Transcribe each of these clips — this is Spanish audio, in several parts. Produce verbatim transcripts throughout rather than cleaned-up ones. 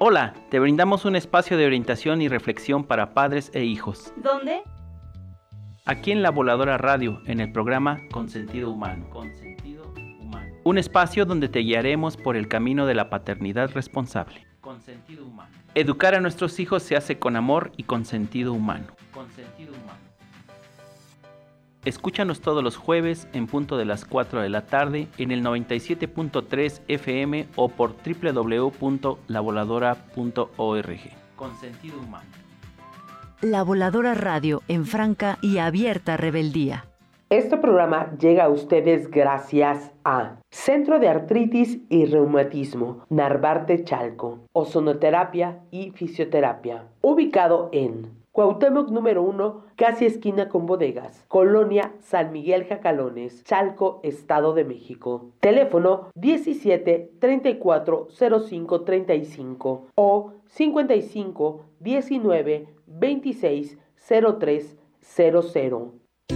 Hola, te brindamos un espacio de orientación y reflexión para padres e hijos. ¿Dónde? Aquí en La Voladora Radio, en el programa Consentido Humano. Consentido Humano. Un espacio donde te guiaremos por el camino de la paternidad responsable. Consentido Humano. Educar a nuestros hijos se hace con amor y con sentido humano. Consentido Humano. Escúchanos todos los jueves en punto de las cuatro de la tarde en el noventa y siete punto tres F M o por doble u doble u doble u punto la voladora punto org. Con sentido humano. La Voladora Radio en franca y abierta rebeldía. Este programa llega a ustedes gracias a Centro de Artritis y Reumatismo, Narvarte Chalco, Ozonoterapia y Fisioterapia, ubicado en Cuauhtémoc número uno, casi esquina con bodegas, Colonia San Miguel Jacalones, Chalco, Estado de México. Teléfono diecisiete, treinta y cuatro, cero cinco, treinta y cinco o cincuenta y cinco, diecinueve, veintiséis, cero tres cero cero.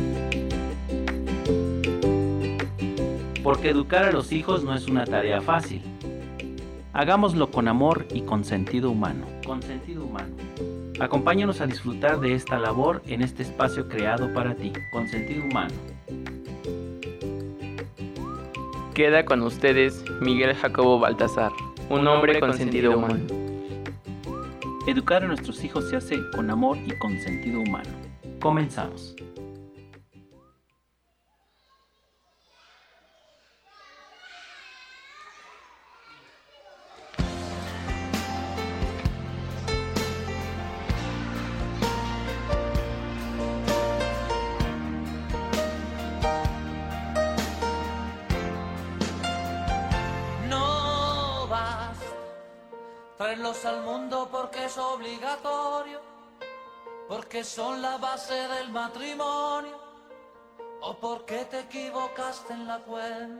Porque educar a los hijos no es una tarea fácil. Hagámoslo con amor y con sentido humano. Con sentido humano. Acompáñanos a disfrutar de esta labor en este espacio creado para ti, con sentido humano. Queda con ustedes Miguel Jacobo Baltasar, un hombre con sentido humano. Educar a nuestros hijos se hace con amor y con sentido humano. Comenzamos. Traerlos al mundo porque es obligatorio, porque son la base del matrimonio, o porque te equivocaste en la cuenta.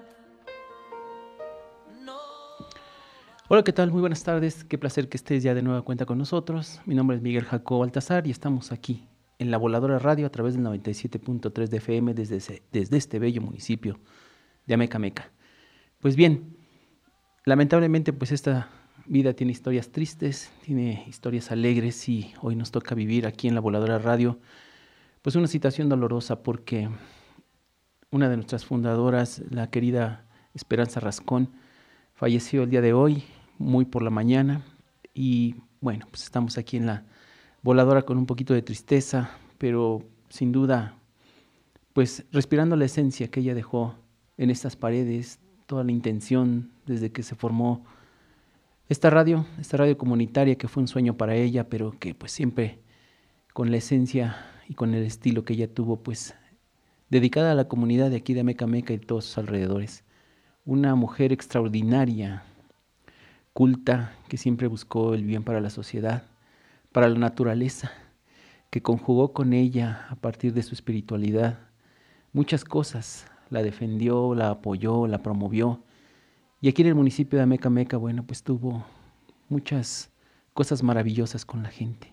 No. Hola, ¿qué tal? Muy buenas tardes. Qué placer que estés ya de nueva cuenta con nosotros. Mi nombre es Miguel Jacobo Baltasar y estamos aquí en La Voladora Radio a través del noventa y siete punto tres de F M desde, ese, desde este bello municipio de Amecameca. Pues bien, lamentablemente pues esta vida tiene historias tristes, tiene historias alegres y hoy nos toca vivir aquí en La Voladora Radio pues una situación dolorosa porque una de nuestras fundadoras, la querida Esperanza Rascón, falleció el día de hoy, muy por la mañana, y bueno, pues estamos aquí en La Voladora con un poquito de tristeza, pero sin duda pues respirando la esencia que ella dejó en estas paredes, toda la intención desde que se formó Esta radio, esta radio comunitaria que fue un sueño para ella, pero que pues siempre con la esencia y con el estilo que ella tuvo, pues dedicada a la comunidad de aquí de Amecameca y todos sus alrededores. Una mujer extraordinaria, culta, que siempre buscó el bien para la sociedad, para la naturaleza, que conjugó con ella a partir de su espiritualidad muchas cosas, la defendió, la apoyó, la promovió. Y aquí en el municipio de Amecameca, bueno, pues tuvo muchas cosas maravillosas con la gente.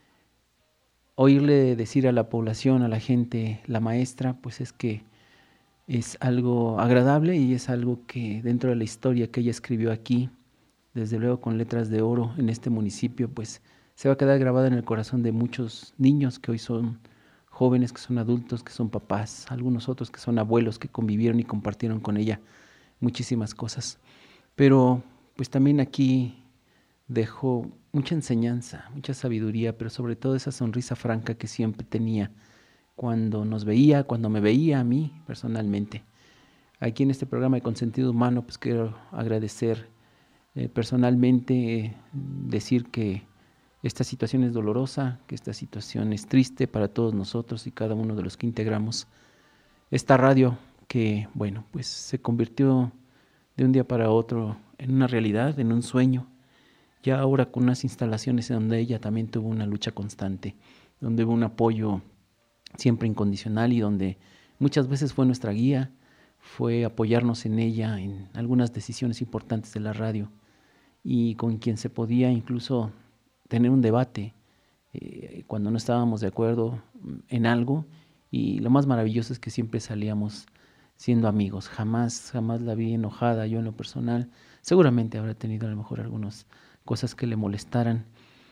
Oírle decir a la población, a la gente, la maestra, pues es que es algo agradable y es algo que dentro de la historia que ella escribió aquí, desde luego con letras de oro en este municipio, pues se va a quedar grabada en el corazón de muchos niños que hoy son jóvenes, que son adultos, que son papás, algunos otros que son abuelos que convivieron y compartieron con ella muchísimas cosas, pero pues también aquí dejó mucha enseñanza, mucha sabiduría, pero sobre todo esa sonrisa franca que siempre tenía cuando nos veía, cuando me veía a mí personalmente. Aquí en este programa de Consentido Humano pues quiero agradecer eh, personalmente, eh, decir que esta situación es dolorosa, que esta situación es triste para todos nosotros y cada uno de los que integramos esta radio, que, bueno, pues se convirtió de un día para otro en una realidad, en un sueño, ya ahora con unas instalaciones en donde ella también tuvo una lucha constante, donde hubo un apoyo siempre incondicional y donde muchas veces fue nuestra guía, fue apoyarnos en ella en algunas decisiones importantes de la radio y con quien se podía incluso tener un debate eh, cuando no estábamos de acuerdo en algo, y lo más maravilloso es que siempre salíamos siendo amigos. Jamás, jamás la vi enojada yo en lo personal. Seguramente habrá tenido a lo mejor algunos cosas que le molestaran.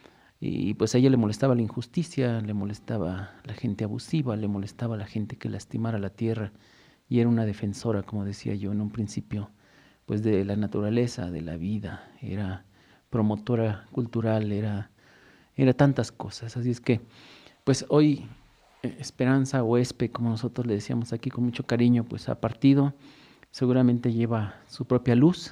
Y pues a ella le molestaba la injusticia, le molestaba la gente abusiva, le molestaba la gente que lastimara la tierra, y era una defensora, como decía yo en un principio, pues de la naturaleza, de la vida, era promotora cultural, era, era tantas cosas. Así es que pues hoy eh, Esperanza o Espe, como nosotros le decíamos aquí con mucho cariño, pues ha partido, seguramente lleva su propia luz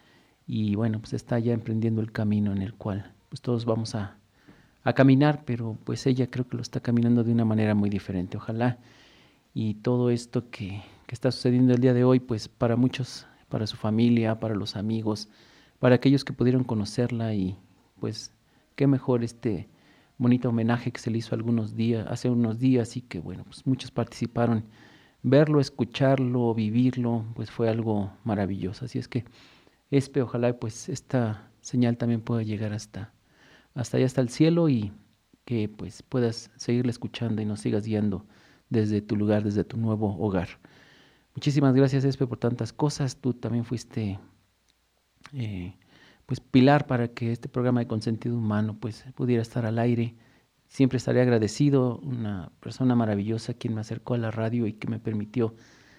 y bueno, pues está ya emprendiendo el camino en el cual pues todos vamos a, a caminar, pero pues ella creo que lo está caminando de una manera muy diferente. Ojalá y todo esto que, que está sucediendo el día de hoy, pues para muchos, para su familia, para los amigos, para aquellos que pudieron conocerla, y pues qué mejor este bonito homenaje que se le hizo algunos días, hace unos días, y que bueno, pues muchos participaron. Verlo, escucharlo, vivirlo, pues fue algo maravilloso. Así es que Espe, ojalá pues esta señal también pueda llegar hasta, hasta allá, hasta el cielo, y que pues puedas seguirla escuchando y nos sigas guiando desde tu lugar, desde tu nuevo hogar. Muchísimas gracias, Espe, por tantas cosas. Tú también fuiste eh, pues pilar para que este programa de Consentido Humano pues pudiera estar al aire. Siempre estaré agradecido, una persona maravillosa quien me acercó a la radio y que me permitió,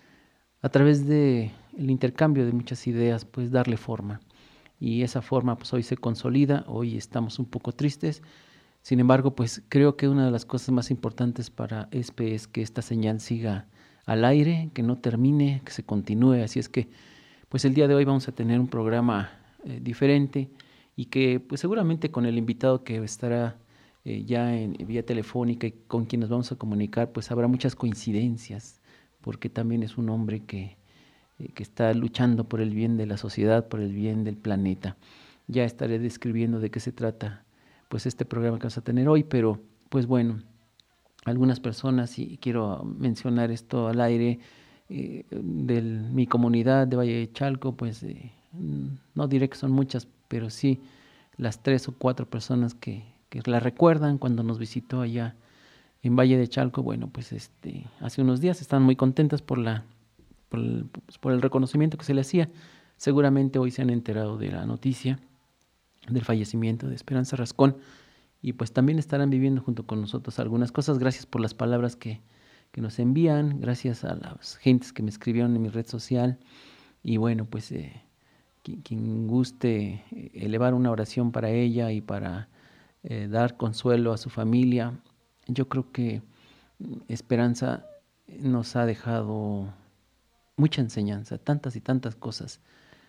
a través del intercambio de muchas ideas, pues darle forma. Y esa forma pues hoy se consolida. Hoy estamos un poco tristes. Sin embargo, pues creo que una de las cosas más importantes para Espe es que esta señal siga al aire, que no termine, que se continúe. Así es que pues el día de hoy vamos a tener un programa eh, diferente, y que pues seguramente con el invitado que estará eh, ya en vía telefónica y con quien nos vamos a comunicar, pues habrá muchas coincidencias, porque también es un hombre que, eh, que está luchando por el bien de la sociedad, por el bien del planeta. Ya estaré describiendo de qué se trata pues este programa que vamos a tener hoy, pero pues bueno, algunas personas, y quiero mencionar esto al aire, eh, de mi comunidad de Valle de Chalco, pues eh, no diré que son muchas, pero sí las tres o cuatro personas que, que la recuerdan cuando nos visitó allá en Valle de Chalco. Bueno, pues este hace unos días están muy contentas por la por el, pues, por el reconocimiento que se le hacía. Seguramente hoy se han enterado de la noticia del fallecimiento de Esperanza Rascón, y pues también estarán viviendo junto con nosotros algunas cosas. Gracias por las palabras que, que nos envían, gracias a las gentes que me escribieron en mi red social, y bueno, pues eh, quien, quien guste elevar una oración para ella y para eh, dar consuelo a su familia. Yo creo que Esperanza nos ha dejado mucha enseñanza, tantas y tantas cosas,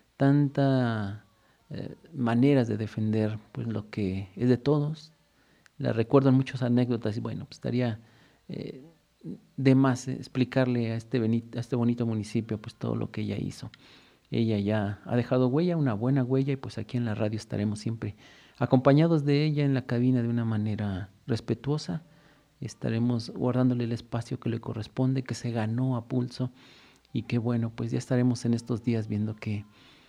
tantas eh, maneras de defender pues lo que es de todos. La recuerdo en muchas anécdotas, y bueno, pues estaría eh, de más eh, explicarle a este, benito, a este bonito municipio pues todo lo que ella hizo. Ella ya ha dejado huella, una buena huella, y pues aquí en la radio estaremos siempre acompañados de ella en la cabina de una manera respetuosa. Estaremos guardándole el espacio que le corresponde, que se ganó a pulso, y que bueno, pues ya estaremos en estos días viendo que,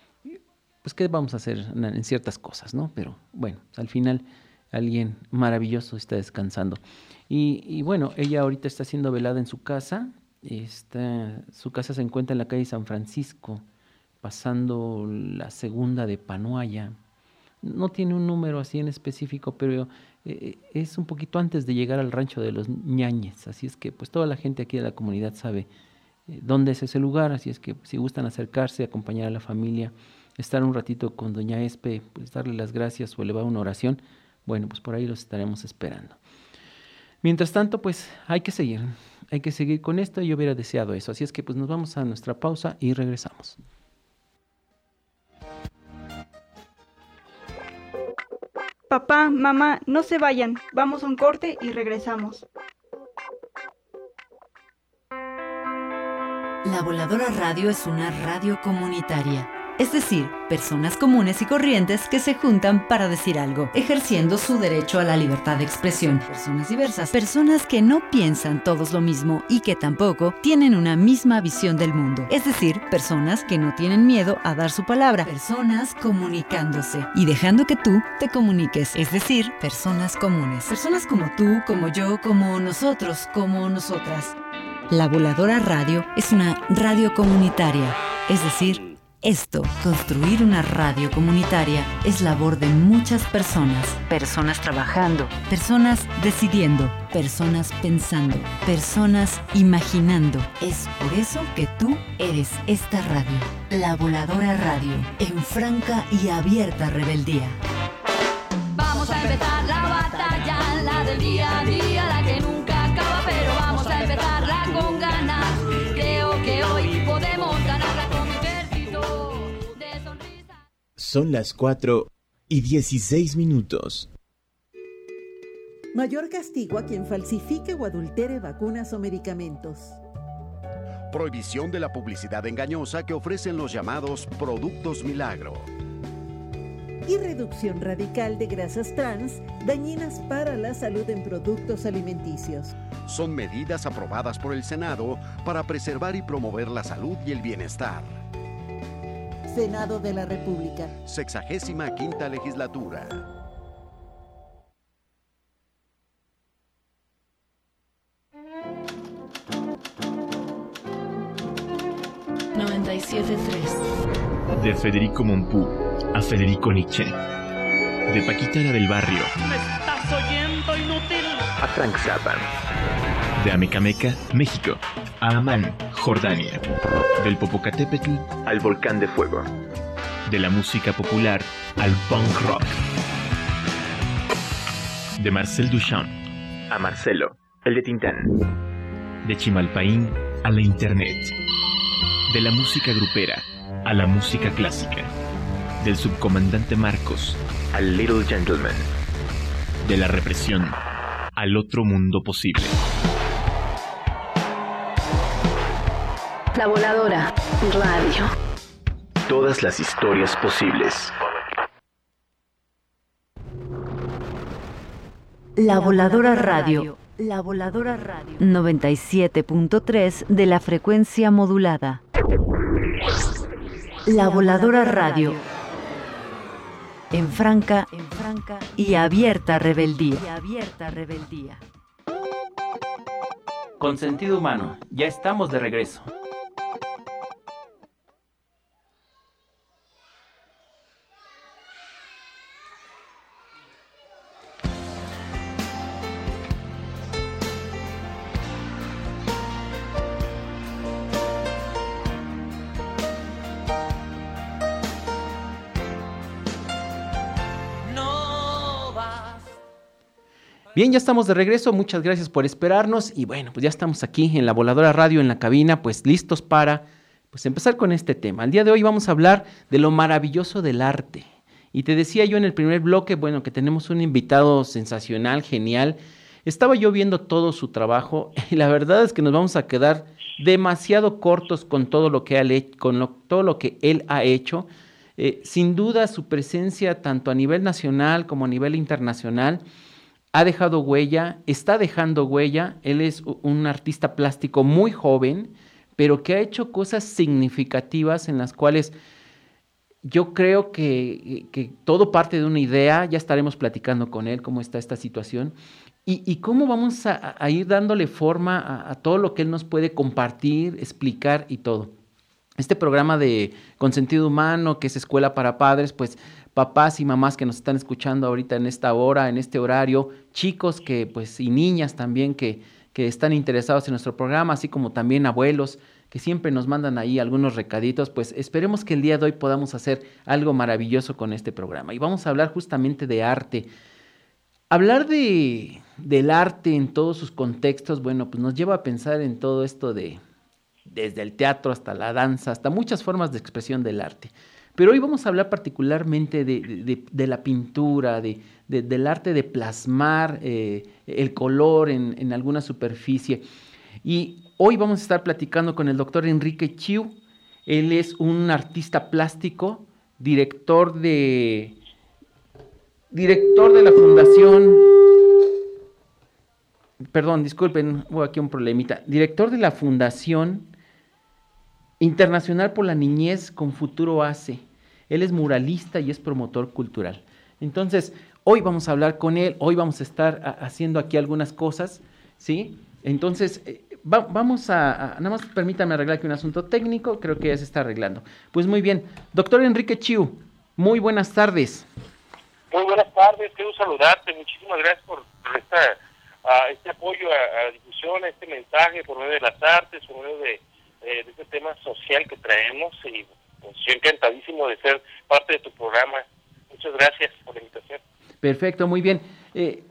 pues qué vamos a hacer en ciertas cosas, ¿no? Pero bueno, al final alguien maravilloso está descansando. Y, y bueno, ella ahorita está siendo velada en su casa. Está, su casa se encuentra en la calle San Francisco, pasando la segunda de Panoaya. No tiene un número así en específico, pero eh, es un poquito antes de llegar al rancho de los Ñañez. Así es que pues toda la gente aquí de la comunidad sabe eh, dónde es ese lugar. Así es que si gustan acercarse, acompañar a la familia, estar un ratito con doña Espe, pues darle las gracias o elevar una oración, bueno, pues por ahí los estaremos esperando. Mientras tanto, pues hay que seguir, hay que seguir con esto, y yo hubiera deseado eso. Así es que pues nos vamos a nuestra pausa y regresamos. Papá, mamá, no se vayan, vamos a un corte y regresamos. La Voladora Radio es una radio comunitaria. Es decir, personas comunes y corrientes que se juntan para decir algo, ejerciendo su derecho a la libertad de expresión. Personas diversas, personas que no piensan todos lo mismo y que tampoco tienen una misma visión del mundo. Es decir, personas que no tienen miedo a dar su palabra. Personas comunicándose y dejando que tú te comuniques. Es decir, personas comunes. Personas como tú, como yo, como nosotros, como nosotras. La Voladora Radio es una radio comunitaria, es decir, Esto, construir una radio comunitaria, es labor de muchas personas. Personas trabajando, personas decidiendo, personas pensando, personas imaginando. Es por eso que tú eres esta radio, La Voladora Radio, en franca y abierta rebeldía. Vamos a empezar la batalla, la del día a día, la que nunca acaba, pero vamos a empezarla con ganas. Creo que hoy podemos ganarla con un ejército de sonrisas. Son las cuatro y dieciséis minutos. Mayor castigo a quien falsifique o adultere vacunas o medicamentos. Prohibición de la publicidad engañosa que ofrecen los llamados productos milagro. Y reducción radical de grasas trans dañinas para la salud en productos alimenticios. Son medidas aprobadas por el Senado para preservar y promover la salud y el bienestar. Senado de la República. Sexagésima quinta legislatura. noventa y siete punto tres. De Federico Mompou a Federico Nietzsche. De Paquita la del Barrio. ¿Me estás oyendo, inútil? A Frank Zappa. De Amecameca, México, a Amán, Jordania. Del Popocatépetl al Volcán de Fuego. De la música popular al punk rock. De Marcel Duchamp a Marcelo, el de Tintán. De Chimalpaín a la internet. De la música grupera a la música clásica. Del subcomandante Marcos al Little Gentleman. De la represión al otro mundo posible. La Voladora Radio. Todas las historias posibles. La Voladora Radio. La Voladora Radio. noventa y siete punto tres de la frecuencia modulada. La Voladora Radio. En franca, en franca y abierta rebeldía. Y abierta rebeldía. Con sentido humano, ya estamos de regreso. Bien, ya estamos de regreso, muchas gracias por esperarnos y bueno, pues ya estamos aquí en la Voladora Radio, en la cabina, pues listos para pues empezar con este tema. El día de hoy vamos a hablar de lo maravilloso del arte. Y te decía yo en el primer bloque, bueno, que tenemos un invitado sensacional, genial. Estaba yo viendo todo su trabajo y la verdad es que nos vamos a quedar demasiado cortos con todo lo que, ha hecho, con lo, todo lo que él ha hecho. Eh, sin duda su presencia tanto a nivel nacional como a nivel internacional ha dejado huella, está dejando huella. Él es un artista plástico muy joven, pero que ha hecho cosas significativas en las cuales yo creo que, que todo parte de una idea. Ya estaremos platicando con él cómo está esta situación y, y cómo vamos a, a ir dándole forma a, a todo lo que él nos puede compartir, explicar y todo. Este programa de Con Sentido Humano, que es Escuela para Padres, pues papás y mamás que nos están escuchando ahorita en esta hora, en este horario, chicos que pues y niñas también que, que están interesados en nuestro programa, así como también abuelos que siempre nos mandan ahí algunos recaditos, pues esperemos que el día de hoy podamos hacer algo maravilloso con este programa. Y vamos a hablar justamente de arte. Hablar de, del arte en todos sus contextos, bueno, pues nos lleva a pensar en todo esto de desde el teatro hasta la danza, hasta muchas formas de expresión del arte. Pero hoy vamos a hablar particularmente de, de, de la pintura, de, de, del arte de plasmar eh, el color en, en alguna superficie. Y hoy vamos a estar platicando con el doctor Enrique Chiu. Él es un artista plástico, director de, director de la Fundación... Perdón, disculpen, hubo aquí un problemita. Director de la Fundación Internacional por la Niñez con Futuro A C E. Él es muralista y es promotor cultural. Entonces, hoy vamos a hablar con él, hoy vamos a estar a, haciendo aquí algunas cosas, ¿sí? Entonces, eh, va, vamos a, a, nada más permítame arreglar aquí un asunto técnico, creo que ya se está arreglando. Pues muy bien, doctor Enrique Chiu, muy buenas tardes. Muy buenas tardes, quiero saludarte, muchísimas gracias por, por esta, uh, este apoyo a, a la difusión, a este mensaje por medio de las artes, por medio de, eh, de este tema social que traemos, y pues, yo encantadísimo de ser parte de tu programa. Muchas gracias por la invitación. Perfecto, muy bien. Eh,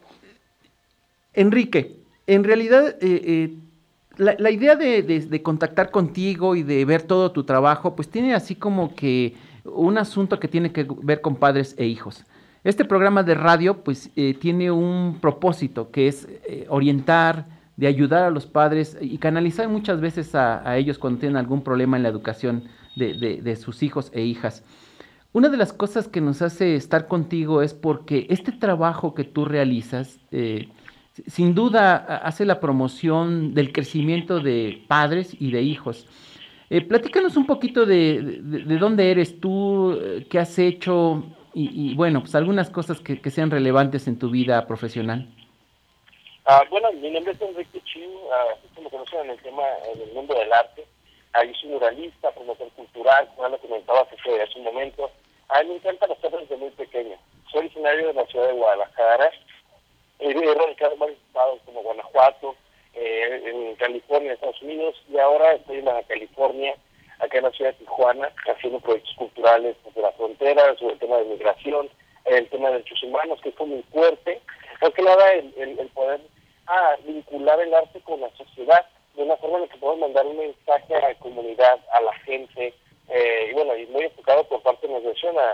Enrique, en realidad eh, eh, la, la idea de, de, de contactar contigo y de ver todo tu trabajo, pues tiene así como que un asunto que tiene que ver con padres e hijos. Este programa de radio pues eh, tiene un propósito que es eh, orientar, de ayudar a los padres y canalizar muchas veces a, a ellos cuando tienen algún problema en la educación de, de, de sus hijos e hijas. Una de las cosas que nos hace estar contigo es porque este trabajo que tú realizas, eh, sin duda hace la promoción del crecimiento de padres y de hijos. Eh, platícanos un poquito de, de, de dónde eres tú, qué has hecho y, y bueno, pues algunas cosas que, que sean relevantes en tu vida profesional. Uh, bueno, mi nombre es Enrique Chiu, uh, me conocen en el tema, en el mundo del arte. Uh, yo soy muralista, promotor cultural, como lo comentaba hace, hace un momento. A mí me encantan las obras desde muy pequeño. Soy originario de la ciudad de Guadalajara. He radicado en varios estados como Guanajuato, eh, en California, Estados Unidos, y ahora estoy en Baja California, acá en la ciudad de Tijuana, haciendo proyectos culturales desde la frontera, sobre el tema de migración, el tema de derechos humanos, que es muy fuerte. Más que nada el, el, el poder ah, vincular el arte con la sociedad, de una forma en la que podemos mandar un mensaje a la comunidad, a la gente, eh, y bueno, y muy enfocado por parte de la organización a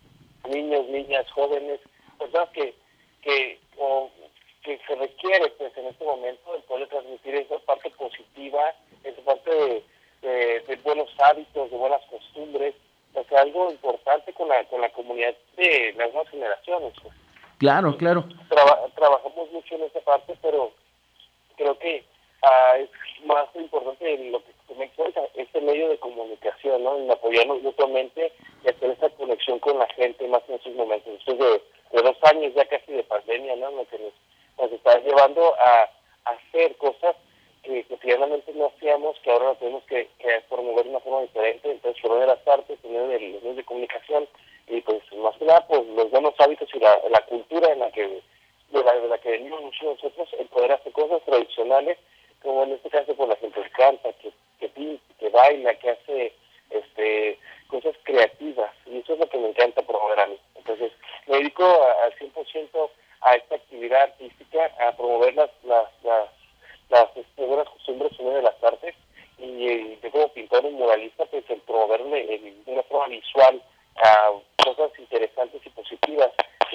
niños, niñas, jóvenes, personas que que, o, que se requiere pues en este momento el poder transmitir esa parte positiva, esa parte de, de, de buenos hábitos, de buenas costumbres, o sea, algo importante con la con la comunidad de las nuevas generaciones. Pues. Claro, claro. Traba, trabajamos mucho en esa parte, pero creo que uh, es más importante lo que comento, este medio de comunicación, ¿no? En apoyarnos mutuamente y hacer esa conexión con la gente más en esos momentos. Después de, de dos años ya casi de pandemia, ¿no? Lo que nos, nos está llevando a, a hacer cosas que cotidianamente no hacíamos, que ahora lo tenemos que, que promover de una forma diferente. Entonces, por medio de las artes, por medio de los medios de comunicación, y pues más que nada, pues los buenos hábitos y la, la cultura en la que de la, de la que venimos muchos de nosotros, el poder hacer cosas tradicionales, como en este caso por la gente que canta, que, que pinta, que baila, que hace este cosas creativas, y eso es lo que me encanta promover a mí. Entonces, me dedico a, al cien por ciento a esta actividad artística, a promover las las las, las este, buenas costumbres de las artes, y, y yo como pintor y muralista, pues el promoverme de una forma visual a cosas interesantes y positivas.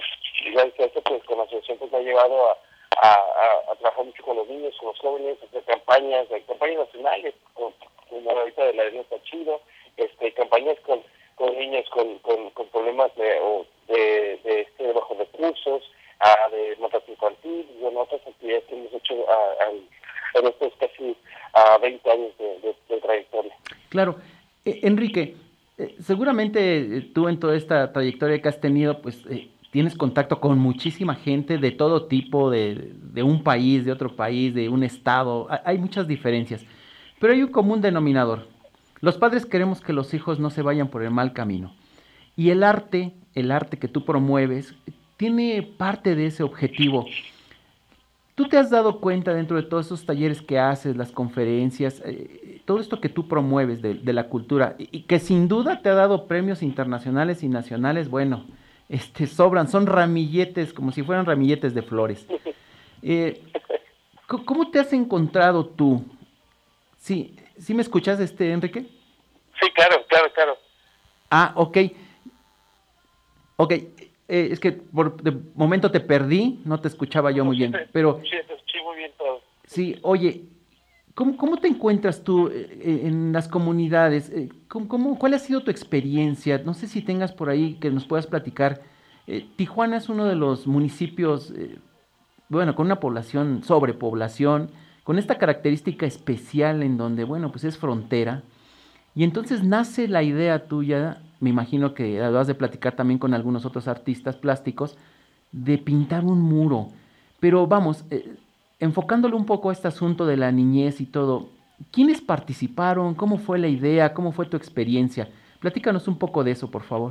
Y ya que eso pues con la asociación pues me ha llevado a, a, a, a trabajar mucho con los niños, con los jóvenes, hacer campañas, campañas nacionales, como, como ahorita de la Arena está chido, este, campañas con, con niños con, con, con problemas de, o de, de, este, de bajos recursos, a, de maltrato infantil, y bueno, otras actividades que hemos hecho a, a, en estos casi a veinte años de, de, de trayectoria. Claro. Eh, Enrique, eh, seguramente eh, tú en toda esta trayectoria que has tenido, pues eh, tienes contacto con muchísima gente de todo tipo, de, de un país, de otro país, de un estado. Hay muchas diferencias, pero hay un común denominador. Los padres queremos que los hijos no se vayan por el mal camino. Y el arte, el arte que tú promueves, tiene parte de ese objetivo. ¿Tú te has dado cuenta dentro de todos esos talleres que haces, las conferencias, eh, todo esto que tú promueves de, de la cultura, y, y que sin duda te ha dado premios internacionales y nacionales, bueno, este, sobran, son ramilletes, como si fueran ramilletes de flores. Eh, ¿Cómo te has encontrado tú? Sí, ¿sí me escuchas, este, Enrique? Sí, claro, claro, claro. Ah, ok. Ok, eh, es que por de momento te perdí, no te escuchaba yo muy bien, pero... Sí, te escuché muy bien todo. Sí, oye, ¿cómo, cómo te encuentras tú eh, en las comunidades? Eh, ¿cómo, cómo, ¿Cuál ha sido tu experiencia? No sé si tengas por ahí que nos puedas platicar. Eh, Tijuana es uno de los municipios, eh, bueno, con una población, sobrepoblación, con esta característica especial en donde, bueno, pues es frontera. Y entonces nace la idea tuya, me imagino que lo has de platicar también con algunos otros artistas plásticos, de pintar un muro. Pero vamos, eh, enfocándolo un poco a este asunto de la niñez y todo, ¿quiénes participaron? ¿Cómo fue la idea? ¿Cómo fue tu experiencia? Platícanos un poco de eso, por favor.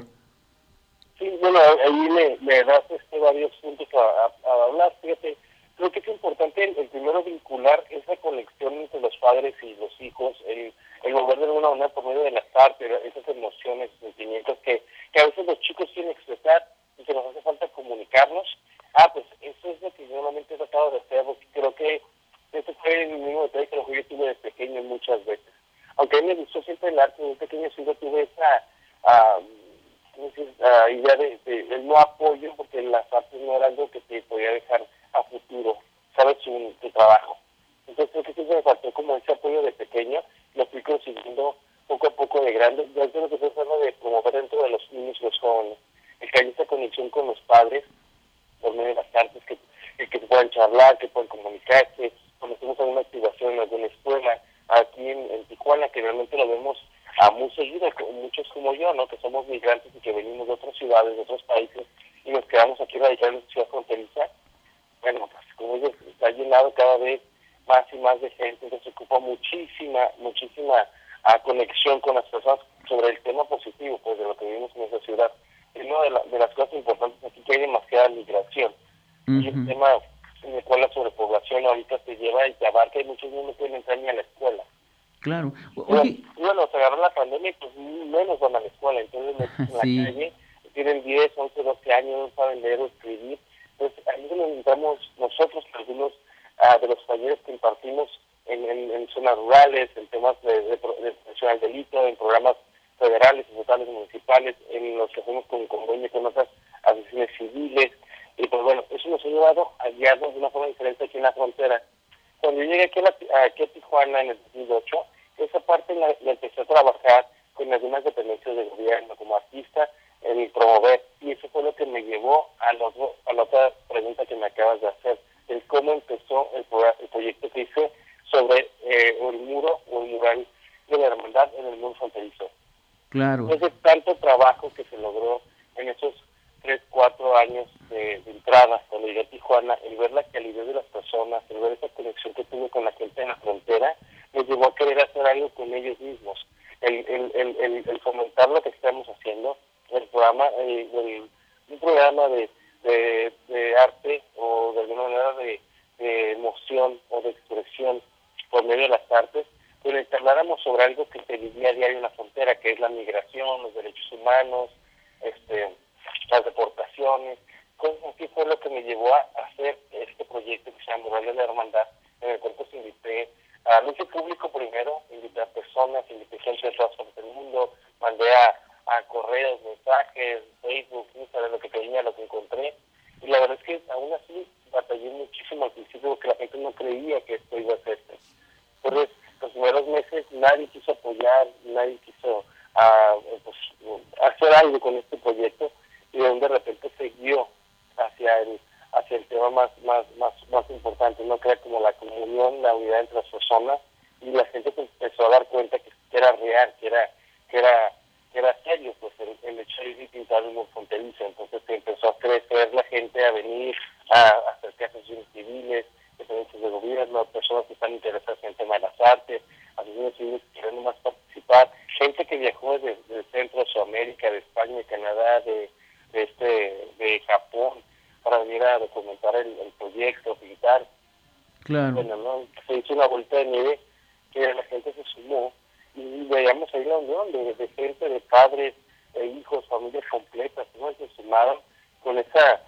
Sí, bueno, ahí me, me das este, varios puntos a, a, a hablar. Fíjate, creo que es importante el, el primero vincular esa conexión entre los padres y los hijos, el, el mover de alguna manera por medio de las artes, esas emociones, sentimientos que, que a veces los chicos quieren expresar y que nos hace falta comunicarnos. Ah, pues eso es lo que yo normalmente he tratado de hacer, porque creo que ese fue el mismo detalle que lo que yo tuve de pequeño muchas veces. Aunque a mí me gustó siempre el arte, desde pequeño siempre tuve esa uh, decir, uh, idea de, de, de no apoyo, porque las artes no era algo que te podía dejar a futuro, sabes, tu, tu trabajo. Entonces creo que siempre me faltó como ese apoyo de pequeño, lo fui consiguiendo poco a poco de grande. Yo creo que estoy tratando de promover dentro de los niños y los jóvenes, el que haya esta conexión con los padres, por medio de las artes, que, que, que puedan charlar, que puedan comunicarse, cuando hacemos alguna activación en alguna escuela, aquí en, en Tijuana, que realmente lo vemos a muy seguido, muchos como yo, ¿no? Que somos migrantes y que venimos de otras ciudades, de otros países, y nos quedamos aquí radicados en la ciudad fronteriza. Bueno, pues como dices, está llenado cada vez más y más de gente, entonces se ocupa muchísima, muchísima uh, conexión con las personas sobre el tema positivo, pues, de lo que vivimos en esa ciudad. Es una de, la, de las cosas importantes aquí, que hay demasiada migración. Uh-huh. Y el tema en el cual la sobrepoblación ahorita se lleva y te abarca, y muchos niños no pueden entrar ni a la escuela. Claro. Oye. Y bueno, se agarró la pandemia y pues menos van a la escuela, entonces en la sí. calle tienen diez, once, doce años, no saben leer o escribir. Entonces ahí es donde entramos nosotros, algunos uh, de los talleres que impartimos en, en, en zonas rurales, en temas de, de, de prevención al delito, en programas federales, estatales, municipales, en los que hacemos con convenio con otras asociaciones civiles. Y pues bueno, eso nos ha llevado a guiarnos de una forma diferente aquí en la frontera. Cuando yo llegué aquí a, la, aquí a Tijuana en el dos mil ocho, esa parte la, la empecé a trabajar con algunas dependencias del gobierno como artista, en promover, y eso fue lo que me llevó a, los, a la otra pregunta que me acabas de hacer, el cómo empezó el, el proyecto que hice sobre eh, el muro o el mural de la hermandad en el muro fronterizo. Claro. Ese tanto trabajo que se logró en esos tres, cuatro años de, de entrada cuando llegué a Tijuana, el ver la calidad de las personas, el ver esa conexión que tuve con la gente en la frontera, me llevó a querer hacer algo con ellos mismos, el, el, el, el, el fomentar lo que estamos haciendo, el programa, el, el, un programa de, de, de arte o de alguna manera de, de emoción o de expresión por medio de las artes, donde habláramos sobre algo que se vivía a diario en la frontera, que es la migración, los derechos humanos, este las deportaciones, cosas así. Fue lo que me llevó a hacer este proyecto que se llama Mural de la Hermandad, en el cual pues invité a mucho público primero, invité a personas, invité gente de todas partes del mundo, mandé a, a correos, mensajes, Facebook, Instagram, lo que tenía, lo que encontré, y la verdad es que aún así batallé muchísimo al principio porque la gente no creía que esto iba a hacerse. Entonces, los primeros meses nadie quiso apoyar, nadie quiso uh, pues, hacer algo con este proyecto, y de repente se guió hacia el hacia el tema más más más más importante, no que era como la comunión, la unidad entre las personas, y la gente se empezó a dar cuenta que, que era real, que era que era que era serio, pues el, el hecho de ir y pintar un fronterizo. Entonces se empezó a crecer la gente, a venir a, a acercarse a asociaciones civiles, dependencias de gobierno, personas que están interesadas en el tema de las artes, asociaciones civiles que quieren más participar, gente que viajó desde el centro de Sudamérica, de España, de Canadá, de de este de Japón, para venir a documentar el, el proyecto, pintar. Claro. Bueno, ¿no? Se hizo una vuelta de nieve que la gente se sumó y veíamos ahí la unión de, de gente, de padres, de hijos, familias completas, ¿no? Se sumaron con esa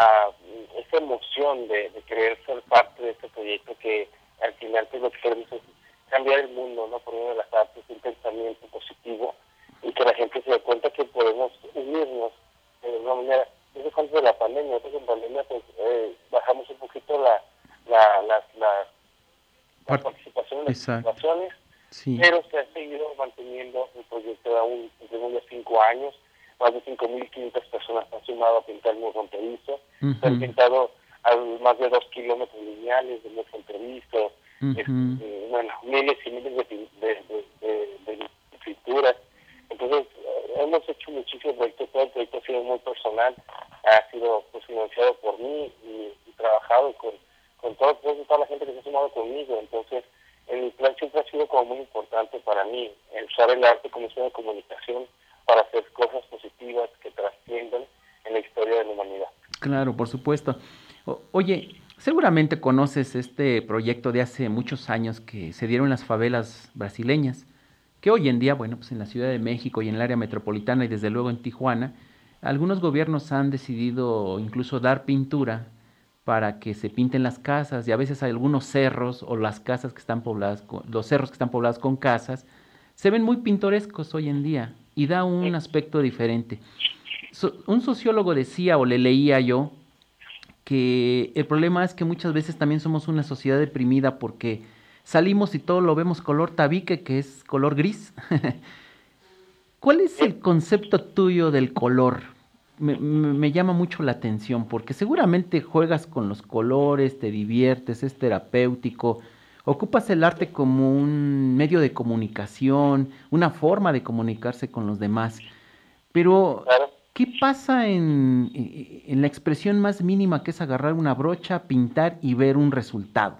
uh, esa emoción de, de querer ser parte de este proyecto, que al final pues, lo que queremos es cambiar el mundo, ¿no? Por medio de las artes, un pensamiento positivo, y que la gente se dé cuenta que podemos unirnos de una manera. Eso fue antes de la pandemia. Nosotros en pandemia pues eh, bajamos un poquito la la la, la, la participación en las situaciones, sí. Pero se ha seguido manteniendo el proyecto aún desde unos cinco años. Más de cinco mil quinientas personas han sumado a pintar el muro fronterizo. Uh-huh. Se han pintado a más de dos kilómetros lineales de muro fronterizo. Uh-huh. eh, bueno, miles y miles de, de, de, de, de escrituras. Entonces, eh, hemos hecho muchísimos proyectos. Todo el proyecto ha sido muy personal, ha sido pues, financiado por mí y, y trabajado con, con todo, con toda la gente que se ha sumado conmigo. Entonces, el plan siempre ha sido como muy importante para mí, el usar el arte como medio de comunicación para hacer cosas positivas que trasciendan en la historia de la humanidad. Claro, por supuesto. O- oye, seguramente conoces este proyecto de hace muchos años que se dieron en las favelas brasileñas, que hoy en día, bueno, pues en la Ciudad de México y en el área metropolitana y desde luego en Tijuana, algunos gobiernos han decidido incluso dar pintura para que se pinten las casas y a veces hay algunos cerros o las casas que están pobladas, con, los cerros que están poblados con casas, se ven muy pintorescos hoy en día y da un aspecto diferente. So- un sociólogo decía o le leía yo que el problema es que muchas veces también somos una sociedad deprimida porque salimos y todo lo vemos color tabique, que es color gris. ¿Cuál es el concepto tuyo del color? Me, me- me llama mucho la atención porque seguramente juegas con los colores, te diviertes, es terapéutico, ocupas el arte como un medio de comunicación, una forma de comunicarse con los demás. Pero, ¿qué pasa en, en la expresión más mínima que es agarrar una brocha, pintar y ver un resultado?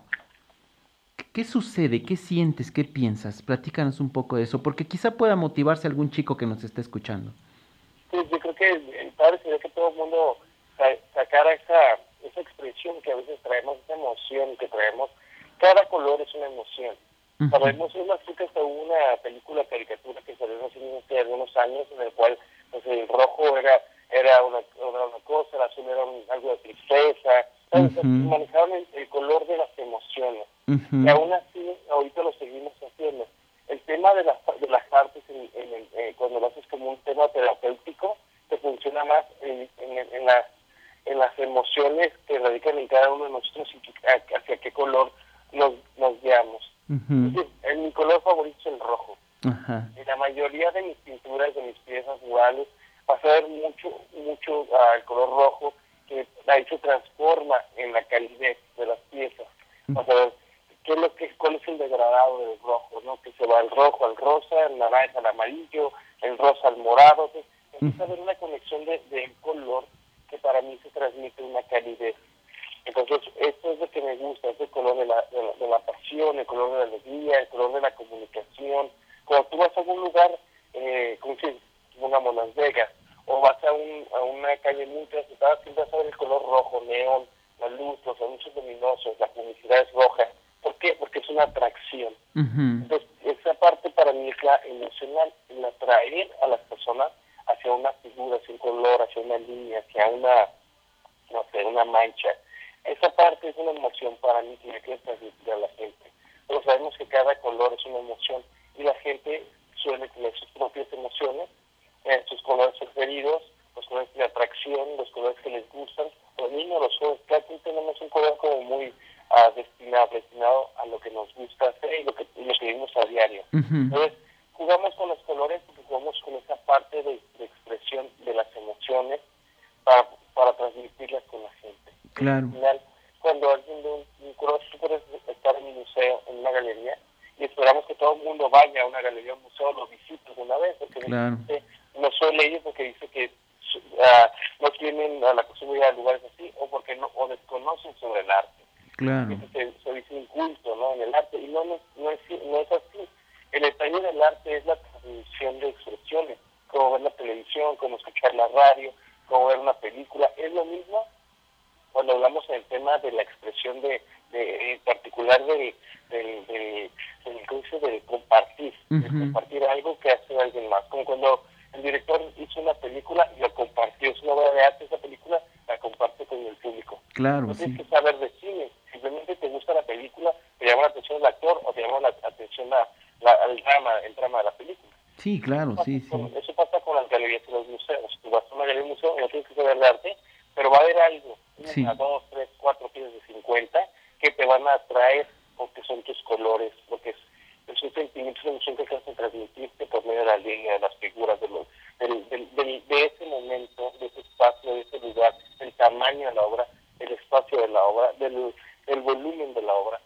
¿Qué sucede? ¿Qué sientes? ¿Qué piensas? Platícanos un poco de eso, porque quizá pueda motivarse algún chico que nos esté escuchando. Sí, yo creo que el padre sería que todo el mundo sa- sacara esa, esa expresión que a veces traemos, esa emoción que traemos. Cada color es una emoción. Ujú. Sabemos, es más que hasta hubo una película caricatura que salió hace algunos años en el cual pues, el rojo era era una, era una cosa, el azul era un- algo de tristeza. ¿Sabes? Ujú. Manejaban el, el color de las emociones. Ujú. Y aún así, ahorita lo seguimos haciendo. El tema de las, de las artes, en, en el- eh, cuando lo haces como un tema terapéutico, te funciona más en, en, en, las, en las emociones que radican en cada uno de nosotros y que- a- hacia qué color nos, nos guiamos. Ujú. Es decir, en mi color favorito es el rojo. Ajá. En la mayoría de mis pinturas, de mis piezas murales, vas a ver mucho, mucho ah, el color rojo, que ahí se transforma en la calidez de las piezas. Vas a ver qué es lo que, cuál es el degradado del rojo, ¿no? Que se va el rojo al rosa, el naranja al amarillo, el rosa al morado. Entonces, empieza a haber una conexión de, de color que para mí se transmite una calidez. Entonces, esto es lo que me gusta, es el color de la, de la, de la pasión, el color de la alegría, el color de la comunicación. Cuando tú vas a algún lugar, eh, como si una Las Vegas, o vas a, un, a una calle muy transitada, siempre vas a ver el color rojo, neón, la luz, los anuncios luminosos, la publicidad es roja. ¿Por qué? Porque es una atracción. Ujú. Entonces, esa parte para mí es la emocional, el atraer a las personas hacia una figura, hacia un color, hacia una línea, hacia una, no sé, una mancha. Esa parte es una emoción para mí que me quiere transmitir a la gente. Pero sabemos que cada color es una emoción y la gente suele tener sus propias emociones, eh, sus colores preferidos, los colores de atracción, los colores que les gustan. Los niños, los jóvenes, cada quien tenemos un color como muy ah, destinado, destinado a lo que nos gusta hacer y lo que, y lo que vivimos a diario. Ujú. Entonces, jugamos con los colores porque jugamos con esa parte de, de expresión de las emociones para, para transmitirlas con la gente. Claro. Al final, cuando alguien ve un, un color, tú puedes estar en un museo, en una galería, y esperamos que todo el mundo vaya a una galería, a un museo, lo visite de una vez, porque Claro. eh, no suele ir porque dice que uh, no tienen a la costumbre de ir a lugares así, o porque no, o desconocen sobre el arte. Claro. Eso se, se dice inculto, ¿no? En el arte, y no, no, no, es, no es así. El detalle del arte es la transmisión de expresiones, como ver la televisión, como escuchar la radio, como ver una película. Es lo mismo cuando hablamos del tema de la expresión de, de en particular del del del del, ¿cómo se dice? Del compartir, de Ujú. compartir algo que hace alguien más. Como cuando el director hizo una película y lo compartió, es una obra de arte, esa película la comparte con el público. Claro, No sí. tienes que saber de cine, simplemente te gusta la película, te llama la atención el actor o te llama la atención la, la, el drama, el drama de la película. Sí, claro, sí, sí. Con- eso pasa con las galerías y los museos. Tú vas a una galería y un museo y no tienes que saber de arte, pero va a haber algo, Sí. una, dos, tres, cuatro piezas de cincuenta que te van a atraer porque son tus colores, porque es, es un sentimiento, es una emoción que quieres transmitirte por medio de la línea, de las figuras, de, los, del, del, del, de ese momento, de ese espacio, de ese lugar, el tamaño de la obra, el espacio de la obra, del, del volumen de la obra.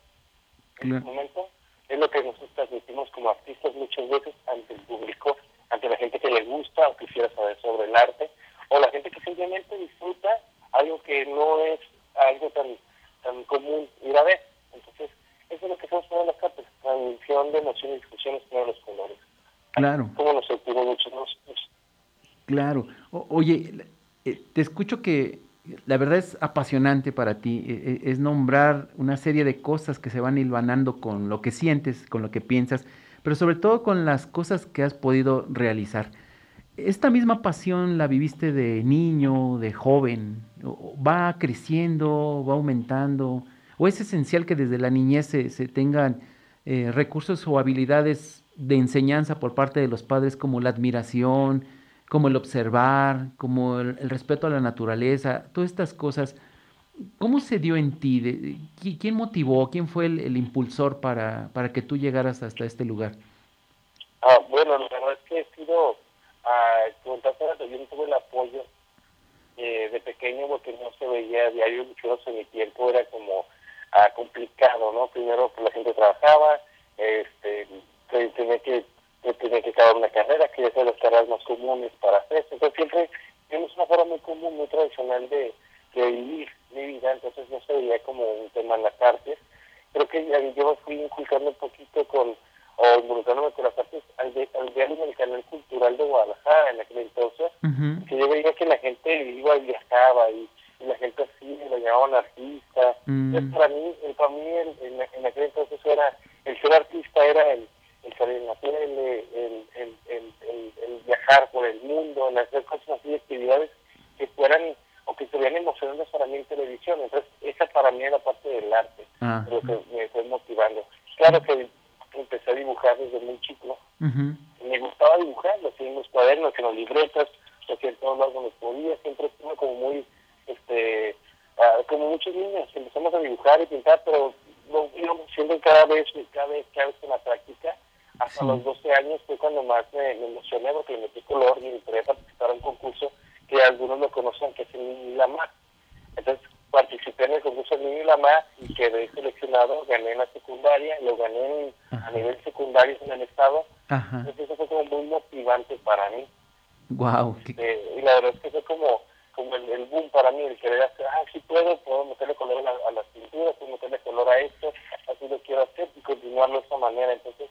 En ese Claro. momento es lo que nosotros transmitimos como artistas muchas veces ante el público, ante la gente que le gusta o quisiera saber sobre el arte, o la gente que simplemente disfruta algo que no es algo tan tan común, ir emoción y discusión es poner los colores. Claro. Como nos sentimos muchos nosotros. Claro. O, oye, eh, te escucho que la verdad es apasionante para ti, eh, es nombrar una serie de cosas que se van hilvanando con lo que sientes, con lo que piensas, pero sobre todo con las cosas que has podido realizar. ¿Esta misma pasión la viviste de niño, de joven? ¿Va creciendo, va aumentando? ¿O es esencial que desde la niñez se, se tengan eh, recursos o habilidades de enseñanza por parte de los padres como la admiración, como el observar, como el, el respeto a la naturaleza, todas estas cosas? ¿Cómo se dio en ti? De, de, ¿Quién motivó? ¿Quién fue el, el impulsor para, para que tú llegaras hasta este lugar? Ah, bueno, la verdad es que he sido, uh, como tanto, yo no tuve el apoyo eh, de pequeño porque no se veía a diario, mucho en mi tiempo era como uh, complicado, ¿no? Primero, pues la gente trabajaba, este, tenía que tenía que acabar una carrera, que ya son las carreras más comunes para hacer. Entonces siempre tenemos una forma muy común, muy tradicional de, de vivir mi vida, entonces no se veía como un tema en las artes. Creo que yo me fui inculcando un poquito con, o involucrándome con las artes al, de, al ver en el canal cultural de Guadalajara, en aquel entonces, uh-huh. que yo veía que la gente iba y viajaba, y, y la gente así, lo llamaban artista. Uh-huh. Entonces para mí, para mí el, en, en aquel entonces era, el ser artista era el el salir en la tele, el, el, el, el, el viajar por el mundo, en hacer cosas así, actividades que fueran o que estuvieran emocionantes para mí en televisión. Entonces, esa para mí era parte del arte, ah, lo que me fue motivando. Claro que empecé a dibujar desde muy chico. Uh-huh. Me gustaba dibujar, lo hacía en los cuadernos, en las libretas, lo hacía en todos lados donde podía. Siempre estuve como muy, este, uh, como muchos niños, empezamos a dibujar y pintar, pero lo íbamos haciendo cada vez, cada vez, cada vez en la práctica. Hasta sí. los doce años fue cuando más me, me emocioné porque le metí color y entré a participar en un concurso que algunos lo conocen, que es el Niño y la Ma. Entonces participé en el concurso del Niño y la Ma y quedé seleccionado, gané en la secundaria, lo gané en, a nivel secundario en el estado. Ajá. Entonces eso fue como muy motivante para mí. Wow. Eh, y la verdad es que fue como, como el, el boom para mí, el querer hacer, ah, sí puedo, puedo meterle color a, la, a las pinturas, puedo meterle color a esto, así lo quiero hacer y continuarlo de esa manera. Entonces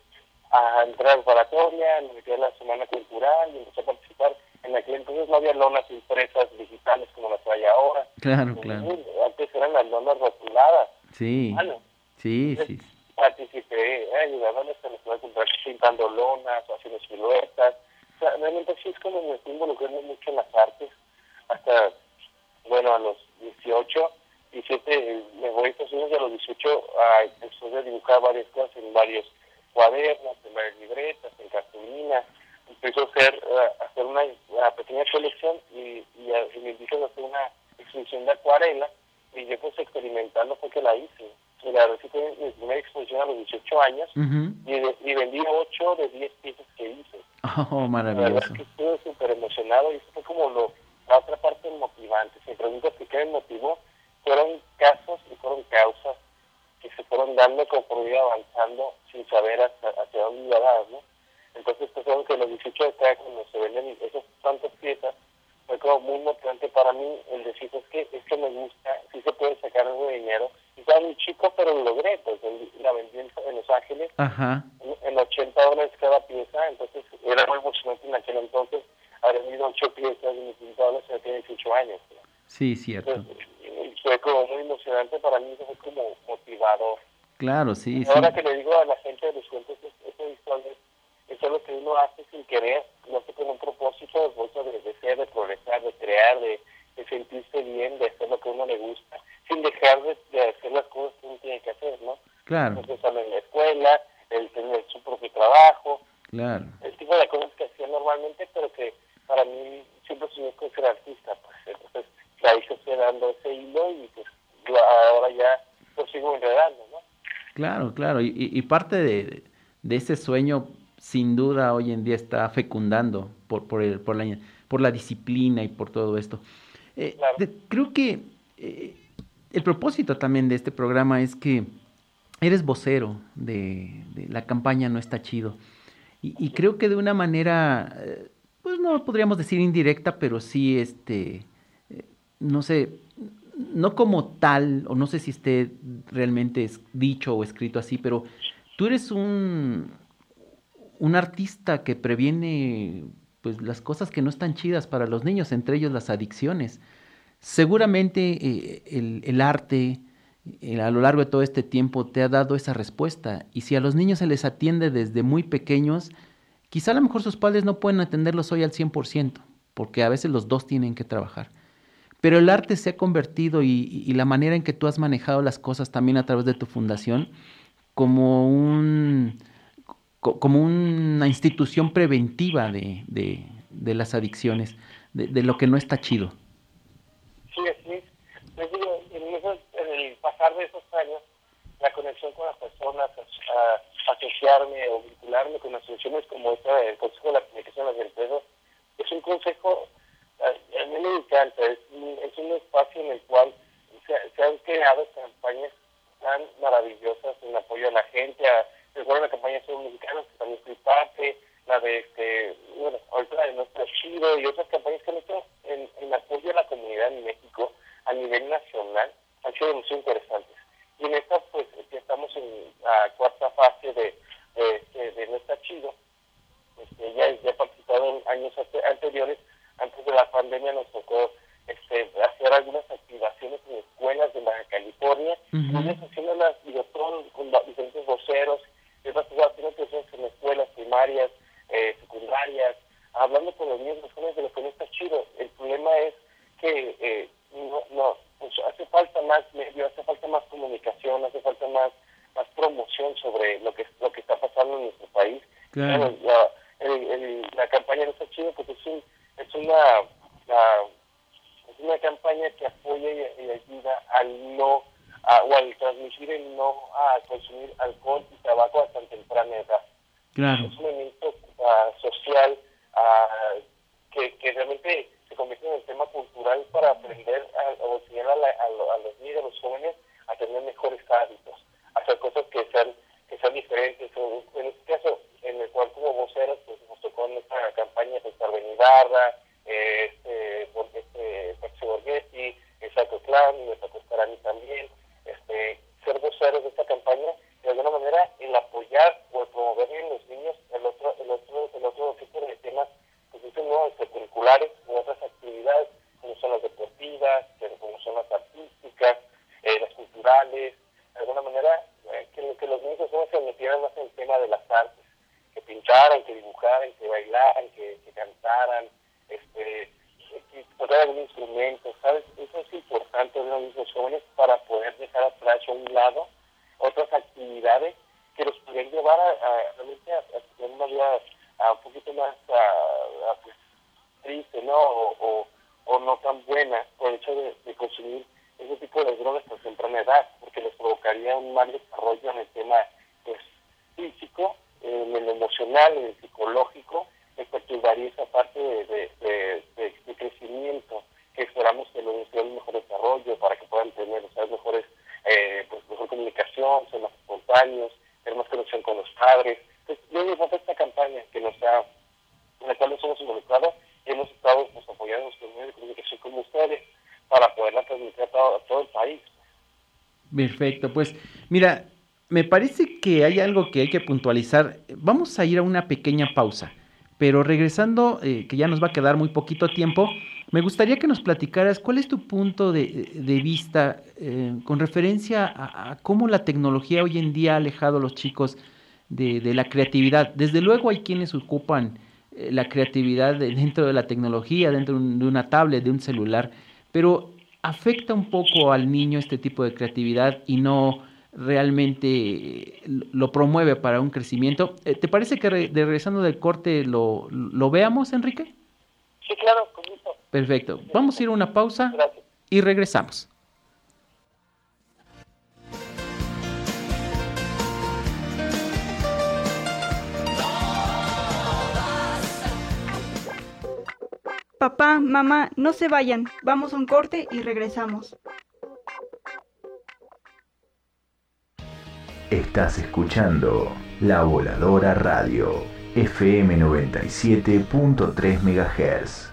a entrar a la preparatoria, me metí a la semana cultural y empecé a participar. En aquel entonces no había lonas impresas digitales como las hay ahora. Claro, y claro. Antes eran las lonas rotuladas. Sí, bueno, sí, entonces, sí. Participé, eh, ayudándoles a los puede comprar pintando lonas o haciendo siluetas. O sea, realmente sí es como me estoy involucrando mucho en las artes. Hasta, bueno, a los dieciocho, diecisiete, me voy a Estados Unidos y a los dieciocho a empezar a dibujar varias cosas en varios cuadernos, en varias libretas, en cartulina. Empezó a hacer, uh, hacer una, una pequeña colección y, y, y me invitan a hacer una exposición de acuarela y yo pues experimentando fue que la hice. Y la verdad fue mi primera exposición a los dieciocho años uh-huh. y, de, y vendí ocho de diez piezas que hice. Oh, maravilloso. La verdad es que estuve súper emocionado y eso fue como lo, la otra parte motivante. Si me preguntas qué me motivó, fueron casos y fueron causas que se fueron dando conforme iba avanzando sin saber hasta, hacia dónde iba a dar, ¿no? Entonces, pues, que los dieciocho de acá, cuando se venden esas tantas piezas, fue como muy motivante para mí el decir, es que esto me gusta, sí se puede sacar algo de dinero. Y estaba muy chico, pero lo logré, pues la vendí en, en Los Ángeles, Ajá. En, en ochenta dólares cada pieza, entonces era muy emocionante en aquel entonces, haber vendido ocho piezas de ochenta dólares, ya tiene dieciocho años, ¿no? Sí, cierto. Entonces, fue como muy emocionante para mí, fue como motivador. Claro, sí, y ahora sí. que le digo a la gente de los cuentos, estas historias, eso es lo que uno hace sin querer, no sé, con un propósito de, de, de ser, de progresar, de crear, de, de sentirse bien, de hacer lo que a uno le gusta, sin dejar de, de hacer las cosas que uno tiene que hacer, ¿no? Claro. Entonces, sale en la escuela, el tener su propio trabajo, claro. El tipo de cosas que hacía normalmente, pero que para mí siempre soñé con ser artista, pues, entonces la hice fue dando ese hilo y pues ahora ya lo sigo enredando, ¿no? Claro, claro, y, y parte de, de ese sueño sin duda hoy en día está fecundando por, por, el, por, la, por la disciplina y por todo esto. Eh, claro. de, creo que eh, el propósito también de este programa es que eres vocero de, de la campaña No Está Chido. Y, y creo que de una manera, eh, pues no podríamos decir indirecta, pero sí, este, eh, no sé, no como tal, o no sé si esté realmente es dicho o escrito así, pero tú eres un, un artista que previene pues las cosas que no están chidas para los niños, entre ellos las adicciones. Seguramente eh, el, el arte eh, a lo largo de todo este tiempo te ha dado esa respuesta, y si a los niños se les atiende desde muy pequeños, quizá a lo mejor sus padres no pueden atenderlos hoy al cien por ciento, porque a veces los dos tienen que trabajar. Pero el arte se ha convertido, y, y la manera en que tú has manejado las cosas también a través de tu fundación, como un como una institución preventiva de, de, de las adicciones, de, de lo que no está chido. Sí, así es. Les digo, en, esos, en el pasar de esos años, la conexión con las personas, a, a asociarme o vincularme con asociaciones como esta del Consejo de la Comunicación de las Empresas, es un consejo, a, a mí me encanta, es un, es un espacio en el cual se, se han creado campañas tan maravillosas en apoyo a la gente. A, recuerdo la campaña de Somos Mexicanos, que también fui parte, la de, este, bueno, ahorita la de Nuestro Chido y otras campañas que han hecho en, en apoyo a la comunidad en México a nivel nacional, han sido muy interesantes. Y en esta, pues, ya estamos en la cuarta fase de, de, de, de Nuestra Chido. Este, ya, ya he participado en años anteriores. Antes de la pandemia nos tocó este, hacer algunas activaciones en escuelas de Baja California, uh-huh. y haciéndolas, digo, todos con diferentes voceros, esas haciendo activaciones en escuelas primarias, eh, secundarias, hablando con los niños, los jóvenes de lo que no está chido. El problema es que eh, no, no pues hace falta más medio, hace falta más comunicación, hace falta más, más promoción sobre lo que lo que está pasando en nuestro país. Claro. Bueno, la, el, el, la campaña No Está Chido, pues es, un, es una la, es una campaña que apoya y, y ayuda al no, a, o al transmitir el no a consumir alcohol y tabaco a tan temprana edad. Claro. Es un movimiento uh, social uh, que, que realmente se convierte en un tema cultural para aprender a, o enseñar a, la, a, lo, a los niños, a los jóvenes, a tener mejores hábitos, a hacer cosas que sean, que sean diferentes. O, en este caso, en el cual como voceros, pues nos tocó en esta campaña pues Carmen Ibarra, eh, este, este, Paxi Borghetti, Exacto Clan, me tocó estar a mí también, este, ser voceros de esta campaña, de alguna manera el apoyar o el promover en los niños el otro, el otro, el otro tipo de temas, pues dicen, no, extracurriculares, u otras actividades, como son las deportivas, como son las artísticas, eh, las culturales, de alguna manera eh, que, que los niños se metieran más en el tema de las artes, que pintaran, que dibujaran, que bailaran, que, que cantaran, este, que tocaran algún instrumento, ¿sabes? Eso es importante de los niños jóvenes para poder dejar atrás a un lado otras actividades que los pudieran llevar a, a realmente a, a tener una vida a un poquito más a, a, pues, triste, ¿no? O, o, o no tan buena por el hecho de, de consumir ese tipo de drogas a temprana edad, porque les provocaría un mal desarrollo en el tema pues, físico, en el emocional, en el psicológico, les perturbaría esa parte de, de, de, de, de crecimiento que esperamos que los niños tengan un mejor desarrollo para que puedan tener, o sea, mejores, eh, pues, mejor comunicación, ser más espontáneos, tener más conexión con los padres. Entonces, yo les voy a esta campaña que nos ha, en la cual nos hemos involucrado y hemos estado pues, apoyando a los medios de comunicación como ustedes para poderla transmitir a todo, a todo el país. Perfecto, pues mira, me parece que hay algo que hay que puntualizar. Vamos a ir a una pequeña pausa, pero regresando, eh, que ya nos va a quedar muy poquito tiempo, me gustaría que nos platicaras cuál es tu punto de, de vista eh, con referencia a, a cómo la tecnología hoy en día ha alejado a los chicos de, de la creatividad. Desde luego hay quienes ocupan eh, la creatividad de, dentro de la tecnología, dentro de, un, de una tablet, de un celular, pero afecta un poco al niño este tipo de creatividad y no realmente lo promueve para un crecimiento. ¿Te parece que re, de regresando del corte lo, lo veamos, Enrique? Sí, claro, con gusto. Perfecto. Vamos a ir a una pausa. Gracias. Y regresamos. Papá, mamá, no se vayan. Vamos a un corte y regresamos. Estás escuchando La Voladora Radio, F M noventa y siete punto tres megahertz.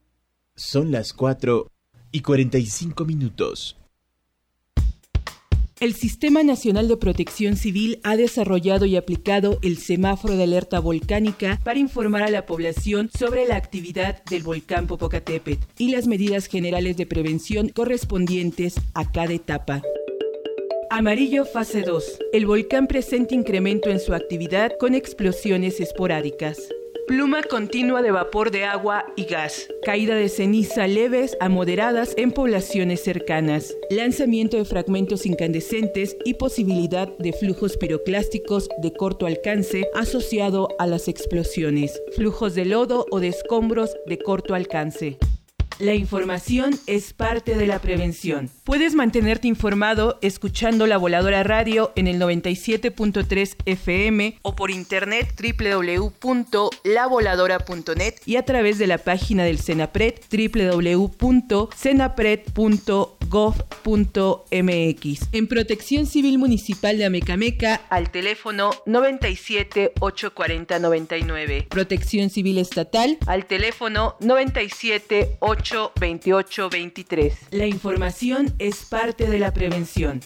Son las cuatro y cuarenta y cinco minutos. El Sistema Nacional de Protección Civil ha desarrollado y aplicado el semáforo de alerta volcánica para informar a la población sobre la actividad del volcán Popocatépetl y las medidas generales de prevención correspondientes a cada etapa. Amarillo fase dos. El volcán presenta incremento en su actividad con explosiones esporádicas. Pluma continua de vapor de agua y gas. Caída de ceniza leves a moderadas en poblaciones cercanas. Lanzamiento de fragmentos incandescentes y posibilidad de flujos piroclásticos de corto alcance asociado a las explosiones. Flujos de lodo o de escombros de corto alcance. La información es parte de la prevención. Puedes mantenerte informado escuchando La Voladora Radio en el noventa y siete punto tres F M o por internet doble u doble u doble u punto la voladora punto net y a través de la página del CENAPRED doble u doble u doble u punto cenapred punto gov punto m x. En Protección Civil Municipal de Amecameca al teléfono noventa y siete, ochocientos cuarenta, noventa y nueve. Protección Civil Estatal al teléfono noventa y siete, ochocientos veintiocho, veintitrés. La información es parte de la prevención.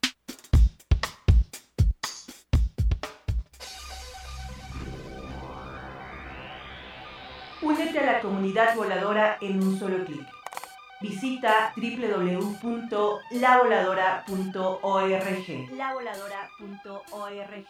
Únete a la comunidad voladora en un solo clic. Visita doble u doble u doble u punto la voladora punto org. la voladora punto org.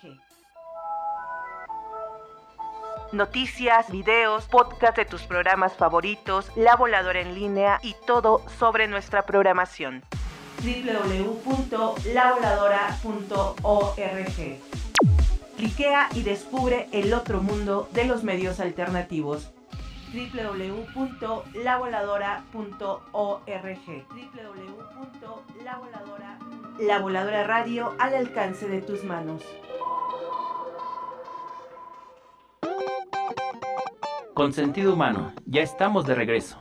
Noticias, videos, podcast de tus programas favoritos, La Voladora en línea y todo sobre nuestra programación. doble u doble u doble u punto la voladora punto org. Cliquea y descubre el otro mundo de los medios alternativos. doble u doble u doble u punto la voladora punto org. doble u doble u doble u punto la voladora punto org. La Voladora Radio al alcance de tus manos. Con sentido humano, ya estamos de regreso.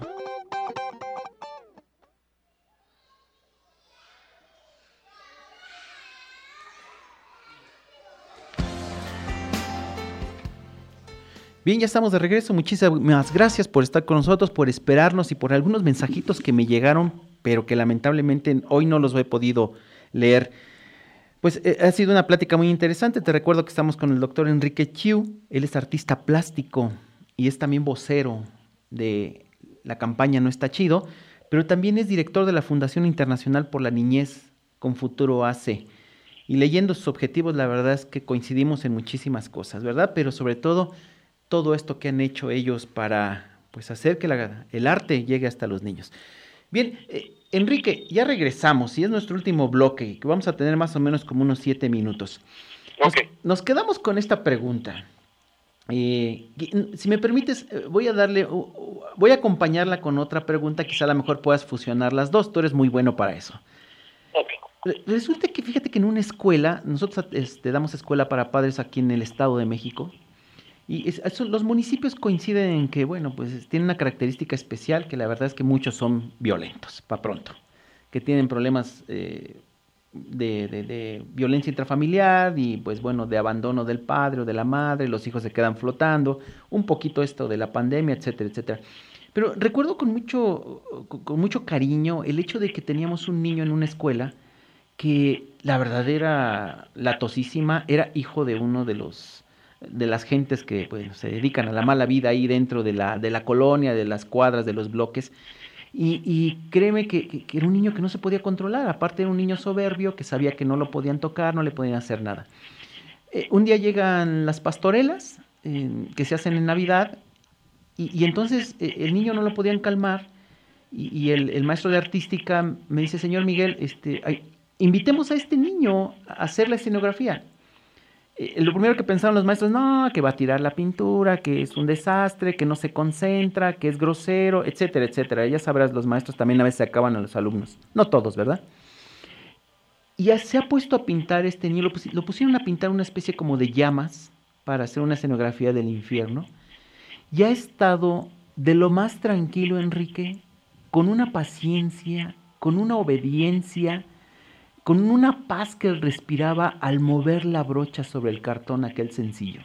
Bien, ya estamos de regreso. Muchísimas gracias por estar con nosotros, por esperarnos y por algunos mensajitos que me llegaron, pero que lamentablemente hoy no los he podido leer. Pues eh, ha sido una plática muy interesante. Te recuerdo que estamos con el doctor Enrique Chiu. Él es artista plástico y es también vocero de la campaña No Está Chido, pero también es director de la Fundación Internacional por la Niñez con Futuro A C. Y leyendo sus objetivos, la verdad es que coincidimos en muchísimas cosas, ¿verdad? Pero sobre todo, todo esto que han hecho ellos para pues, hacer que la, el arte llegue hasta los niños. Bien, eh, Enrique, ya regresamos y es nuestro último bloque, que vamos a tener más o menos como unos siete minutos. Nos, okay. nos quedamos con esta pregunta. Eh, si me permites, voy a darle, voy a acompañarla con otra pregunta, quizá a lo mejor puedas fusionar las dos, tú eres muy bueno para eso. Okay. Resulta que, fíjate que en una escuela, nosotros este, damos escuela para padres aquí en el Estado de México, y es, es, los municipios coinciden en que, bueno, pues tienen una característica especial, que la verdad es que muchos son violentos, para pronto, que tienen problemas eh, De, de, de violencia intrafamiliar y pues bueno, de abandono del padre o de la madre, los hijos se quedan flotando, un poquito esto de la pandemia, etcétera, etcétera. Pero recuerdo con mucho, con mucho cariño el hecho de que teníamos un niño en una escuela que la verdad era latosísima, era hijo de uno de los de las gentes que pues, se dedican a la mala vida ahí dentro de la, de la colonia, de las cuadras, de los bloques. Y, y créeme que, que, que era un niño que no se podía controlar, aparte era un niño soberbio que sabía que no lo podían tocar, no le podían hacer nada. Eh, un día llegan las pastorelas eh, que se hacen en Navidad y, y entonces eh, el niño no lo podían calmar y, y el, el maestro de artística me dice, señor Miguel, este, ay, invitemos a este niño a hacer la escenografía. Eh, lo primero que pensaron los maestros, no, que va a tirar la pintura, que es un desastre, que no se concentra, que es grosero, etcétera, etcétera. Ya sabrás, los maestros también a veces se acaban a los alumnos. No todos, ¿verdad? Y ya se ha puesto a pintar este niño, lo, pus- lo pusieron a pintar una especie como de llamas para hacer una escenografía del infierno. Y ha estado de lo más tranquilo, Enrique, con una paciencia, con una obediencia, con una paz que él respiraba al mover la brocha sobre el cartón aquel sencillo.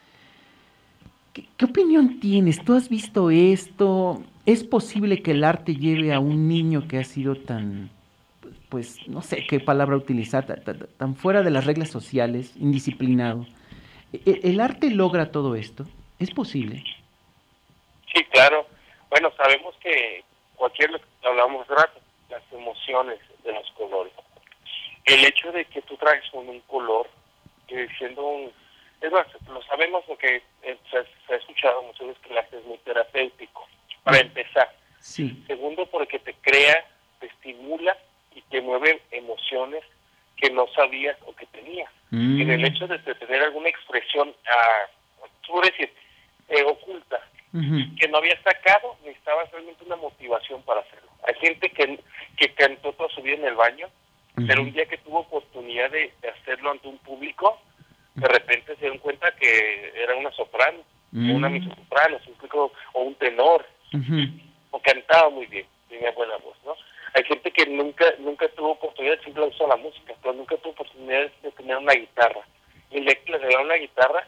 ¿Qué, qué opinión tienes? ¿Tú has visto esto? ¿Es posible que el arte lleve a un niño que ha sido tan, pues, no sé qué palabra utilizar, tan, tan, tan fuera de las reglas sociales, indisciplinado. ¿El, el arte logra todo esto? ¿Es posible? Sí, claro. Bueno, sabemos que cualquier, lo que hablábamos de rato, las emociones de los colores. El hecho de que tú traes con un color, que siendo un... Es más, lo sabemos porque eh, se, se ha escuchado muchas veces que el arte es muy terapéutico, para empezar. Sí. Segundo, porque te crea, te estimula y te mueve emociones que no sabías o que tenías. Mm. En el hecho de, de tener alguna expresión, uh, tú decir, eh, oculta, uh-huh. que no habías sacado, necesitabas realmente una motivación para hacerlo. Hay gente que, que cantó toda su vida en el baño, uh-huh. pero un día que tuvo oportunidad de, de hacerlo ante un público, de repente se dieron cuenta que era una soprano, uh-huh. o una mezzosoprano, o un tenor, uh-huh. o cantaba muy bien, tenía buena voz, ¿no? Hay gente que nunca nunca tuvo oportunidad, siempre usó la música, pero nunca tuvo oportunidad de tener una guitarra. Y le regalaron una guitarra,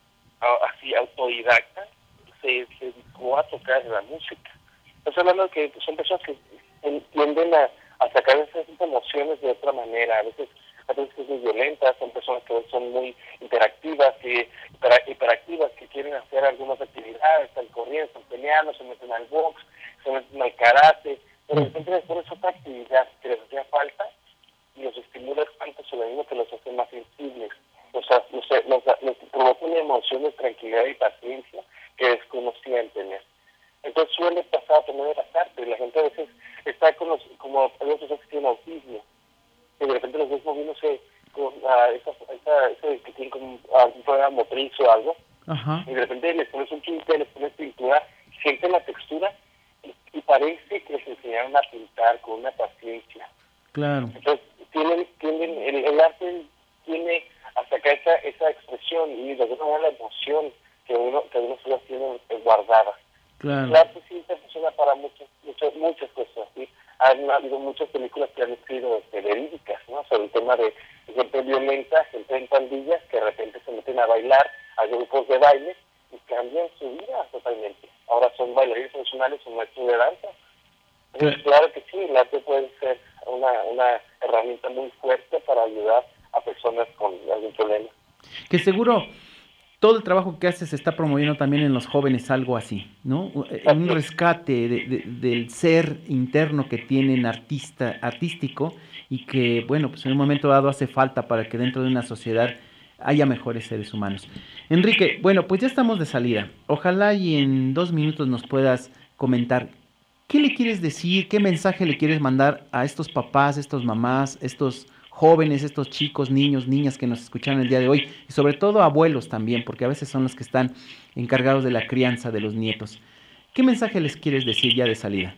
así autodidacta, se, se dedicó a tocar la música. Estás hablando de que son personas que tienden a, a sacar esas emociones de otra manera, a veces a veces muy violentas, son personas que son muy interactivas, que hiperactivas, que quieren hacer algunas actividades, están corriendo, están peleando, se meten al box, se meten al karate, pero de repente después es otra actividad que les hacía falta y los estimula tanto sobre mismo que los hace más sensibles, o sea, los, los, los provoca una emoción de tranquilidad y paciencia que desconocían tener. Entonces suele pasar también de las artes, la gente a veces está con los, como hay otras que tienen autismo, que de repente los ves moviéndose con uh, esa, esa, ese que tienen como uh, un programa motriz o algo, ajá. y de repente les pones un tinte, les pones pintura, sienten la textura y, y parece que les enseñaron a pintar con una paciencia. Claro. Entonces tienen, tienen el, el arte tiene a sacar esa, esa expresión y de alguna manera la emoción que uno que uno solo tiene guardada. Claro. El arte sí se funciona para muchas muchas muchas cosas, ¿sí? Han habido muchas películas que han sido este, verídicas, ¿no? Sobre el tema de gente violenta, gente en pandillas que de repente se meten a bailar a grupos de baile y cambian su vida totalmente. Ahora son bailarines profesionales o maestros de danza. Entonces, claro que sí, el arte puede ser una, una herramienta muy fuerte para ayudar a personas con algún problema. Que seguro todo el trabajo que haces se está promoviendo también en los jóvenes algo así, ¿no? Un rescate de, de, del ser interno que tienen artista, artístico y que, bueno, pues en un momento dado hace falta para que dentro de una sociedad haya mejores seres humanos. Enrique, bueno, pues ya estamos de salida. Ojalá y en dos minutos nos puedas comentar qué le quieres decir, qué mensaje le quieres mandar a estos papás, estos mamás, estos jóvenes, estos chicos, niños, niñas que nos escucharon el día de hoy, y sobre todo abuelos también, porque a veces son los que están encargados de la crianza de los nietos. ¿Qué mensaje les quieres decir ya de salida?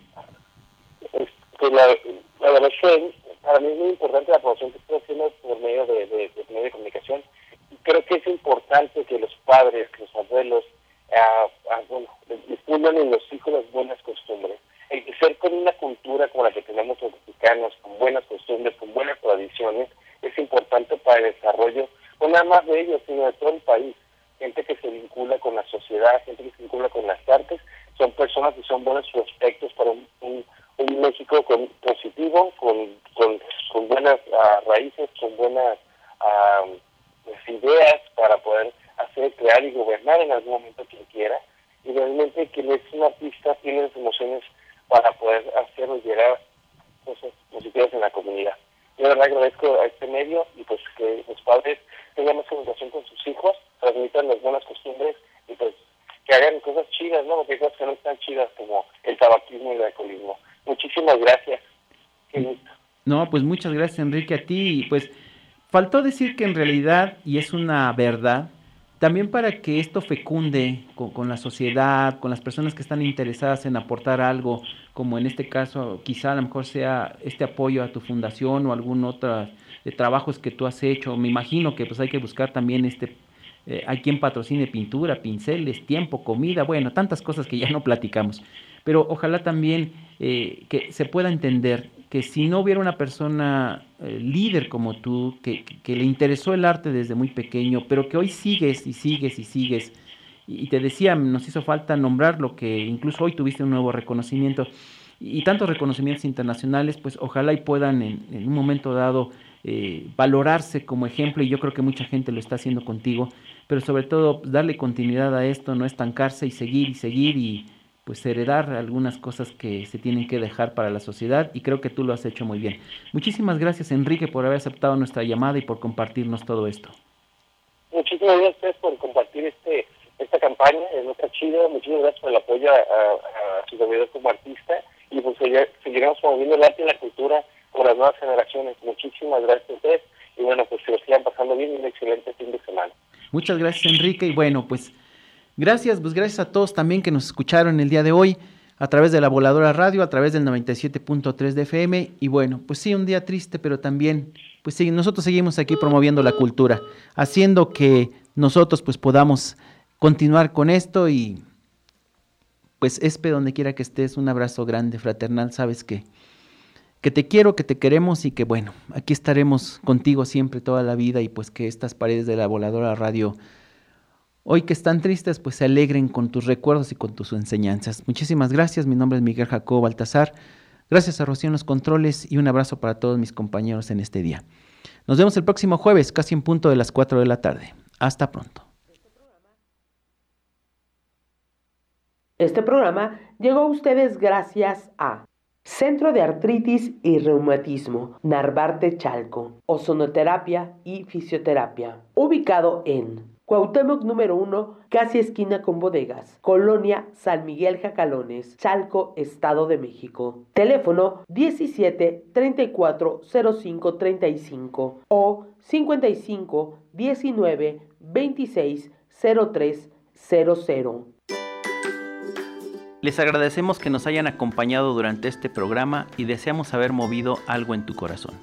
Pues la, la verdad es que para mí es muy importante la promoción que estoy haciendo por medio de, de, de medio de comunicación. Creo que es importante que los padres, que los abuelos, uh, uh, bueno, difundan en los hijos las buenas costumbres. El ser con una cultura como la que tenemos los mexicanos, con buenas costumbres, con buenas tradiciones, es importante para el desarrollo, no nada más de ellos, sino de todo el país. Gente que se vincula con la sociedad, gente que se vincula con las artes, son personas que son buenos prospectos para un, un, un México con, positivo, con, con, con buenas uh, raíces, con buenas uh, ideas para poder hacer, crear y gobernar en algún momento quien quiera. Y realmente quien es un artista tiene las emociones para poder hacerlo llegar cosas positivas en la comunidad. Yo de verdad agradezco a este medio y pues que los padres tengan más comunicación con sus hijos, transmitan las buenas costumbres y pues que hagan cosas chidas, ¿no? Porque hay cosas que no están chidas como el tabaquismo y el alcoholismo. Muchísimas gracias. Qué gusto. No, pues muchas gracias, Enrique, a ti. Y pues faltó decir que en realidad, y es una verdad, también para que esto fecunde con, con la sociedad, con las personas que están interesadas en aportar algo, como en este caso quizá a lo mejor sea este apoyo a tu fundación o algún otro de trabajos que tú has hecho. Me imagino que pues hay que buscar también este, eh, hay quien patrocine pintura, pinceles, tiempo, comida, bueno, tantas cosas que ya no platicamos. Pero ojalá también eh, que se pueda entender que si no hubiera una persona eh, líder como tú, que, que, que le interesó el arte desde muy pequeño, pero que hoy sigues y sigues y sigues, y, y te decía, nos hizo falta nombrar lo que incluso hoy tuviste un nuevo reconocimiento, y tantos reconocimientos internacionales, pues ojalá y puedan en, en un momento dado eh, valorarse como ejemplo, y yo creo que mucha gente lo está haciendo contigo, pero sobre todo pues, darle continuidad a esto, no estancarse y seguir y seguir y pues heredar algunas cosas que se tienen que dejar para la sociedad, y creo que tú lo has hecho muy bien. Muchísimas gracias, Enrique, por haber aceptado nuestra llamada y por compartirnos todo esto. Muchísimas gracias a ustedes por compartir este esta campaña, es nuestra chido. Muchísimas gracias por el apoyo a, a, a su servidor como artista, y pues seguiremos promoviendo el arte y la cultura por las nuevas generaciones. Muchísimas gracias a ustedes, y bueno, pues que lo sigan pasando bien y un excelente fin de semana. Muchas gracias, Enrique, y bueno, pues gracias, pues gracias a todos también que nos escucharon el día de hoy a través de La Voladora Radio, a través del noventa y siete punto tres de F M, y bueno, pues sí, un día triste, pero también, pues sí, nosotros seguimos aquí promoviendo la cultura, haciendo que nosotros pues podamos continuar con esto, y pues Espe, donde quiera que estés, un abrazo grande, fraternal, sabes que, que te quiero, que te queremos, y que bueno, aquí estaremos contigo siempre, toda la vida, y pues que estas paredes de La Voladora Radio, hoy que están tristes, pues se alegren con tus recuerdos y con tus enseñanzas. Muchísimas gracias, mi nombre es Miguel Jacobo Baltasar, gracias a Rocío en los controles, y un abrazo para todos mis compañeros en este día. Nos vemos el próximo jueves, casi en punto de las cuatro de la tarde. Hasta pronto. Este programa llegó a ustedes gracias a Centro de Artritis y Reumatismo, Narvarte Chalco, Ozonoterapia y Fisioterapia, ubicado en Cuauhtémoc número uno, casi esquina con bodegas, Colonia San Miguel Jacalones, Chalco, Estado de México. Teléfono diecisiete, treinta y cuatro, cero cinco, treinta y cinco o cincuenta y cinco, diecinueve, veintiséis, cero tres cero cero. Les agradecemos que nos hayan acompañado durante este programa y deseamos haber movido algo en tu corazón.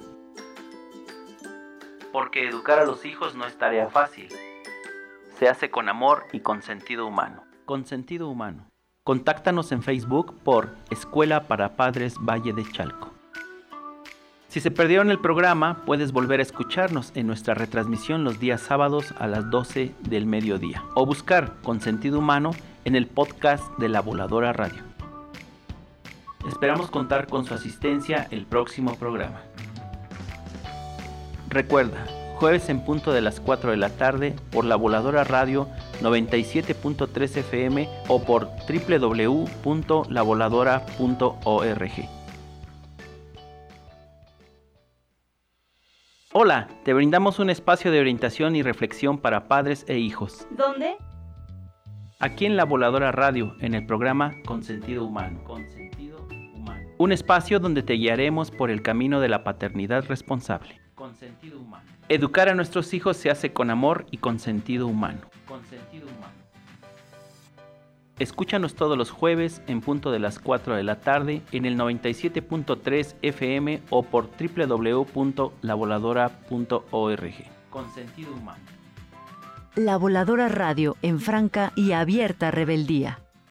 Porque educar a los hijos no es tarea fácil. Se hace con amor y con sentido humano. Con sentido humano. Contáctanos en Facebook por Escuela para Padres Valle de Chalco. Si se perdieron el programa, puedes volver a escucharnos en nuestra retransmisión los días sábados a las doce del mediodía, o buscar Con Sentido Humano en el podcast de La Voladora Radio. Esperamos contar con su asistencia el próximo programa. Recuerda, jueves en punto de las cuatro de la tarde por La Voladora Radio noventa y siete punto tres F M o por doble u doble u doble u punto la voladora punto org. Hola, te brindamos un espacio de orientación y reflexión para padres e hijos. ¿Dónde? Aquí en La Voladora Radio, en el programa Con Sentido Humano. Con Sentido Humano. Un espacio donde te guiaremos por el camino de la paternidad responsable. Con Sentido Humano. Educar a nuestros hijos se hace con amor y con sentido humano. Con sentido humano. Escúchanos todos los jueves en punto de las cuatro de la tarde en el noventa y siete punto tres F M o por doble u doble u doble u punto la voladora punto org. Con sentido humano. La Voladora Radio en franca y abierta rebeldía.